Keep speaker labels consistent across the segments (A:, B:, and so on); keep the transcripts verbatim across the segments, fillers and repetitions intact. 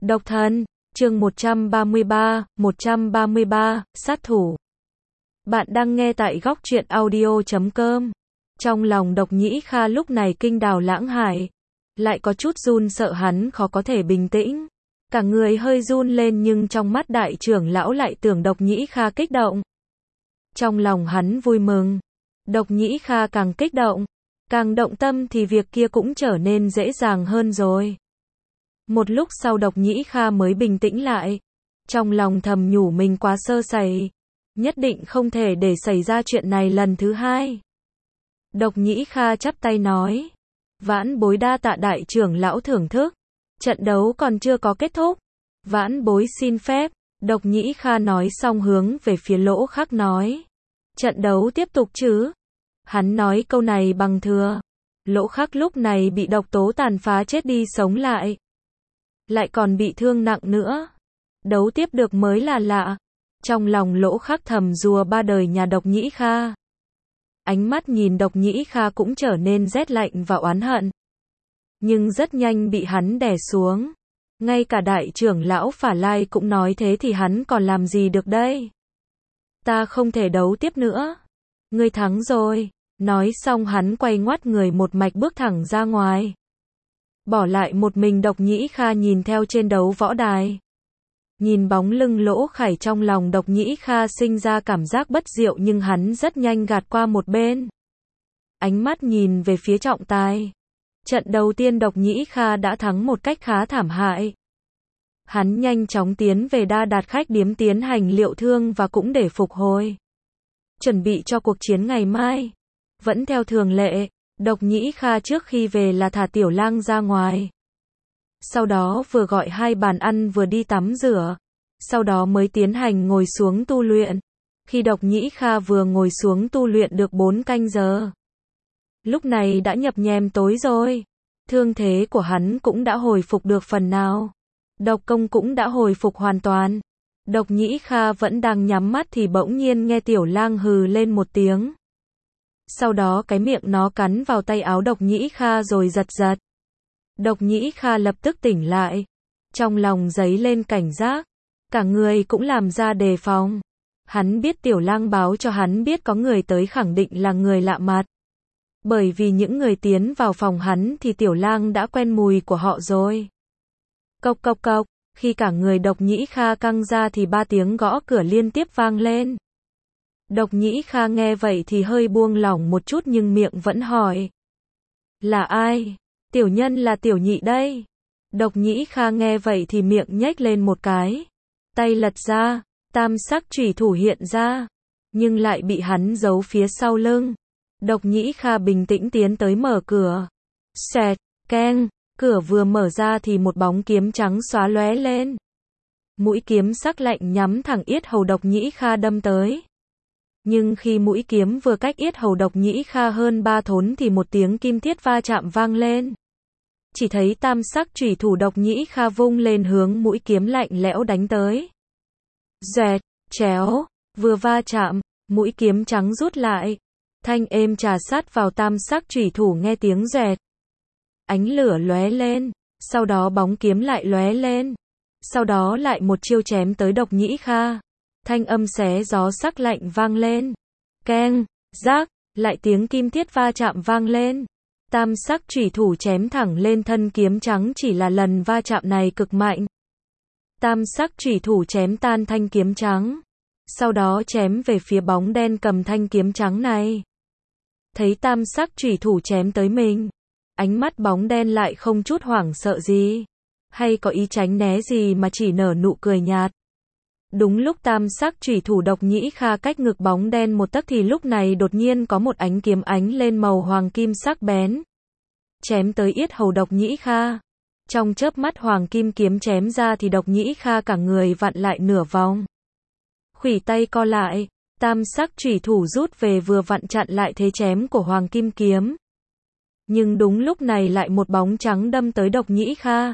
A: Độc thân, chương một trăm ba mươi ba, một trăm ba mươi ba, sát thủ. Bạn đang nghe tại góc truyện audio chấm com. Trong lòng Độc Nhĩ Kha lúc này kinh đào lãng hải, lại có chút run sợ, hắn khó có thể bình tĩnh. Cả người hơi run lên, nhưng trong mắt đại trưởng lão lại tưởng Độc Nhĩ Kha kích động. Trong lòng hắn vui mừng. Độc Nhĩ Kha càng kích động, càng động tâm thì việc kia cũng trở nên dễ dàng hơn rồi. Một lúc sau Độc Nhĩ Kha mới bình tĩnh lại. Trong lòng thầm nhủ mình quá sơ sẩy, nhất định không thể để xảy ra chuyện này lần thứ hai. Độc Nhĩ Kha chắp tay nói: Vãn bối đa tạ đại trưởng lão thưởng thức. Trận đấu còn chưa có kết thúc, vãn bối xin phép. Độc Nhĩ Kha nói xong hướng về phía Lỗ Khắc nói: Trận đấu tiếp tục chứ? Hắn nói câu này bằng thừa. Lỗ Khắc lúc này bị độc tố tàn phá chết đi sống lại, lại còn bị thương nặng nữa. Đấu tiếp được mới là lạ. Trong lòng Lỗ Khắc thầm rùa ba đời nhà Độc Nhĩ Kha. Ánh mắt nhìn Độc Nhĩ Kha cũng trở nên rét lạnh và oán hận. Nhưng rất nhanh bị hắn đè xuống. Ngay cả đại trưởng lão Phả Lai cũng nói thế thì hắn còn làm gì được đây? Ta không thể đấu tiếp nữa. Ngươi thắng rồi. Nói xong hắn quay ngoắt người một mạch bước thẳng ra ngoài. Bỏ lại một mình Độc Nhĩ Kha nhìn theo trên đấu võ đài. Nhìn bóng lưng Lỗ Khải, trong lòng Độc Nhĩ Kha sinh ra cảm giác bất diệu, nhưng hắn rất nhanh gạt qua một bên. Ánh mắt nhìn về phía trọng tài. Trận đầu tiên Độc Nhĩ Kha đã thắng một cách khá thảm hại. Hắn nhanh chóng tiến về Đa Đạt khách điếm tiến hành liệu thương và cũng để phục hồi, chuẩn bị cho cuộc chiến ngày mai. Vẫn theo thường lệ, Độc Nhĩ Kha trước khi về là thả Tiểu Lang ra ngoài. Sau đó vừa gọi hai bàn ăn vừa đi tắm rửa. Sau đó mới tiến hành ngồi xuống tu luyện. Khi Độc Nhĩ Kha vừa ngồi xuống tu luyện được bốn canh giờ, lúc này đã nhập nhèm tối rồi. Thương thế của hắn cũng đã hồi phục được phần nào. Độc công cũng đã hồi phục hoàn toàn. Độc Nhĩ Kha vẫn đang nhắm mắt thì bỗng nhiên nghe Tiểu Lang hừ lên một tiếng. Sau đó cái miệng nó cắn vào tay áo Độc Nhĩ Kha rồi giật giật. Độc Nhĩ Kha lập tức tỉnh lại. Trong lòng dấy lên cảnh giác. Cả người cũng làm ra đề phòng. Hắn biết Tiểu Lang báo cho hắn biết có người tới, khẳng định là người lạ mặt. Bởi vì những người tiến vào phòng hắn thì Tiểu Lang đã quen mùi của họ rồi. Cộc cộc cộc, khi cả người Độc Nhĩ Kha căng ra thì ba tiếng gõ cửa liên tiếp vang lên. Độc Nhĩ Kha nghe vậy thì hơi buông lỏng một chút, nhưng miệng vẫn hỏi: Là ai? Tiểu nhân là Tiểu Nhị đây. Độc Nhĩ Kha nghe vậy thì miệng nhếch lên một cái. Tay lật ra, tam sắc chủy thủ hiện ra. Nhưng lại bị hắn giấu phía sau lưng. Độc Nhĩ Kha bình tĩnh tiến tới mở cửa. Xẹt, keng, cửa vừa mở ra thì một bóng kiếm trắng xóa lóe lên. Mũi kiếm sắc lạnh nhắm thẳng yết hầu Độc Nhĩ Kha đâm tới. Nhưng khi mũi kiếm vừa cách yết hầu Độc Nhĩ Kha hơn ba thốn thì một tiếng kim thiết va chạm vang lên. Chỉ thấy tam sắc chủy thủ Độc Nhĩ Kha vung lên hướng mũi kiếm lạnh lẽo đánh tới. Dẹt, chéo, vừa va chạm, mũi kiếm trắng rút lại. Thanh êm trà sát vào tam sắc chủy thủ, nghe tiếng dẹt. Ánh lửa lóe lên, sau đó bóng kiếm lại lóe lên. Sau đó lại một chiêu chém tới Độc Nhĩ Kha. Thanh âm xé gió sắc lạnh vang lên. Keng, rác, lại tiếng kim thiết va chạm vang lên. Tam sắc chủy thủ chém thẳng lên thân kiếm trắng, chỉ là lần va chạm này cực mạnh. Tam sắc chủy thủ chém tan thanh kiếm trắng. Sau đó chém về phía bóng đen cầm thanh kiếm trắng này. Thấy tam sắc chủy thủ chém tới mình, ánh mắt bóng đen lại không chút hoảng sợ gì, hay có ý tránh né gì mà chỉ nở nụ cười nhạt. Đúng lúc tam sắc chủy thủ Độc Nhĩ Kha cách ngực bóng đen một tấc thì lúc này đột nhiên có một ánh kiếm ánh lên màu hoàng kim sắc bén, chém tới yết hầu Độc Nhĩ Kha. Trong chớp mắt hoàng kim kiếm chém ra thì Độc Nhĩ Kha cả người vặn lại nửa vòng. Khuỷu tay co lại, tam sắc chủy thủ rút về vừa vặn chặn lại thế chém của hoàng kim kiếm. Nhưng đúng lúc này lại một bóng trắng đâm tới Độc Nhĩ Kha.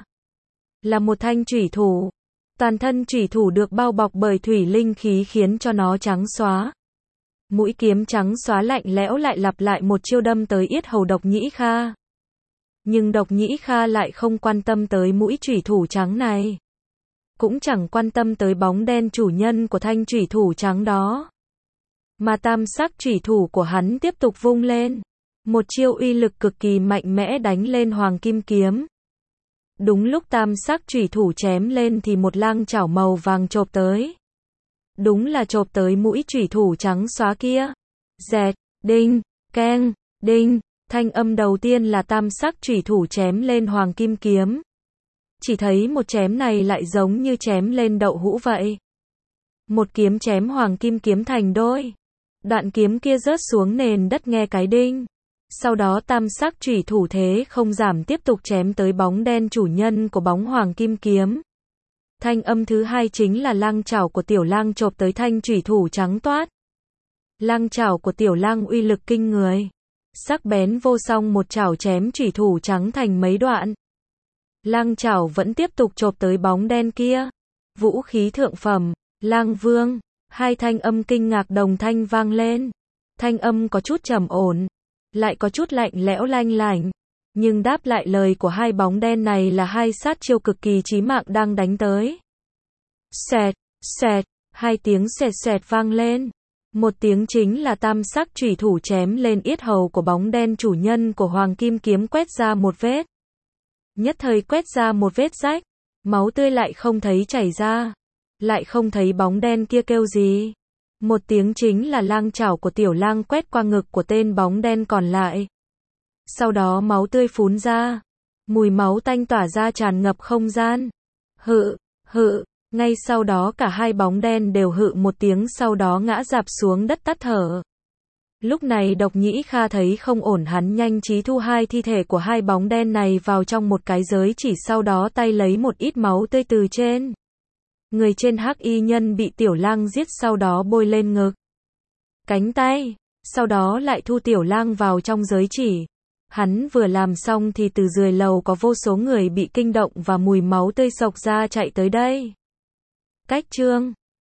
A: Là một thanh chủy thủ. Toàn thân chủy thủ được bao bọc bởi thủy linh khí khiến cho nó trắng xóa. Mũi kiếm trắng xóa lạnh lẽo lại lặp lại một chiêu đâm tới yết hầu Độc Nhĩ Kha. Nhưng Độc Nhĩ Kha lại không quan tâm tới mũi chủy thủ trắng này. cũng chẳng quan tâm tới bóng đen chủ nhân của thanh chủy thủ trắng đó. Mà tam sắc chủy thủ của hắn tiếp tục vung lên. Một chiêu uy lực cực kỳ mạnh mẽ đánh lên hoàng kim kiếm. Đúng lúc tam sắc chủy thủ chém lên thì một lang chảo màu vàng chộp tới. Đúng là chộp tới mũi chủy thủ trắng xóa kia. Dẹt, đinh, keng, đinh, thanh âm đầu tiên là tam sắc chủy thủ chém lên hoàng kim kiếm. Chỉ thấy một chém này lại giống như chém lên đậu hũ vậy. Một kiếm chém hoàng kim kiếm thành đôi. Đoạn kiếm kia rớt xuống nền đất nghe cái đinh. Sau đó tam sắc chủy thủ thế không giảm tiếp tục chém tới bóng đen chủ nhân của bóng hoàng kim kiếm. Thanh âm thứ hai chính là lang chảo của tiểu lang chộp tới thanh chủy thủ trắng toát. Lang chảo của tiểu lang uy lực kinh người. Sắc bén vô song một chảo chém chủy thủ trắng thành mấy đoạn. Lang chảo vẫn tiếp tục chộp tới bóng đen kia. Vũ khí thượng phẩm, Lang Vương. Hai thanh âm kinh ngạc đồng thanh vang lên. Thanh âm có chút trầm ổn, lại có chút lạnh lẽo lanh lảnh. Nhưng đáp lại lời của hai bóng đen này là hai sát chiêu cực kỳ chí mạng đang đánh tới. Xẹt, xẹt, hai tiếng xẹt xẹt vang lên. Một tiếng chính là tam sắc chủy thủ chém lên yết hầu của bóng đen chủ nhân của hoàng kim kiếm quét ra một vết. Nhất thời quét ra một vết rách, máu tươi lại không thấy chảy ra. Lại không thấy bóng đen kia kêu gì. Một tiếng chính là lang chảo của tiểu lang quét qua ngực của tên bóng đen còn lại. Sau đó máu tươi phún ra. Mùi máu tanh tỏa ra tràn ngập không gian. Hự, hự, ngay sau đó cả hai bóng đen đều hự một tiếng sau đó ngã rạp xuống đất tắt thở. Lúc này Độc Nhĩ Kha thấy không ổn, hắn nhanh trí thu hai thi thể của hai bóng đen này vào trong một cái giới chỉ, sau đó tay lấy một ít máu tươi từ trên người trên hắc y nhân bị tiểu lang giết, sau đó bôi lên ngực, cánh tay, sau đó lại thu tiểu lang vào trong giới chỉ. Hắn vừa làm xong thì từ dưới lầu có vô số người bị kinh động và mùi máu tươi xộc ra chạy tới đây. Cách chương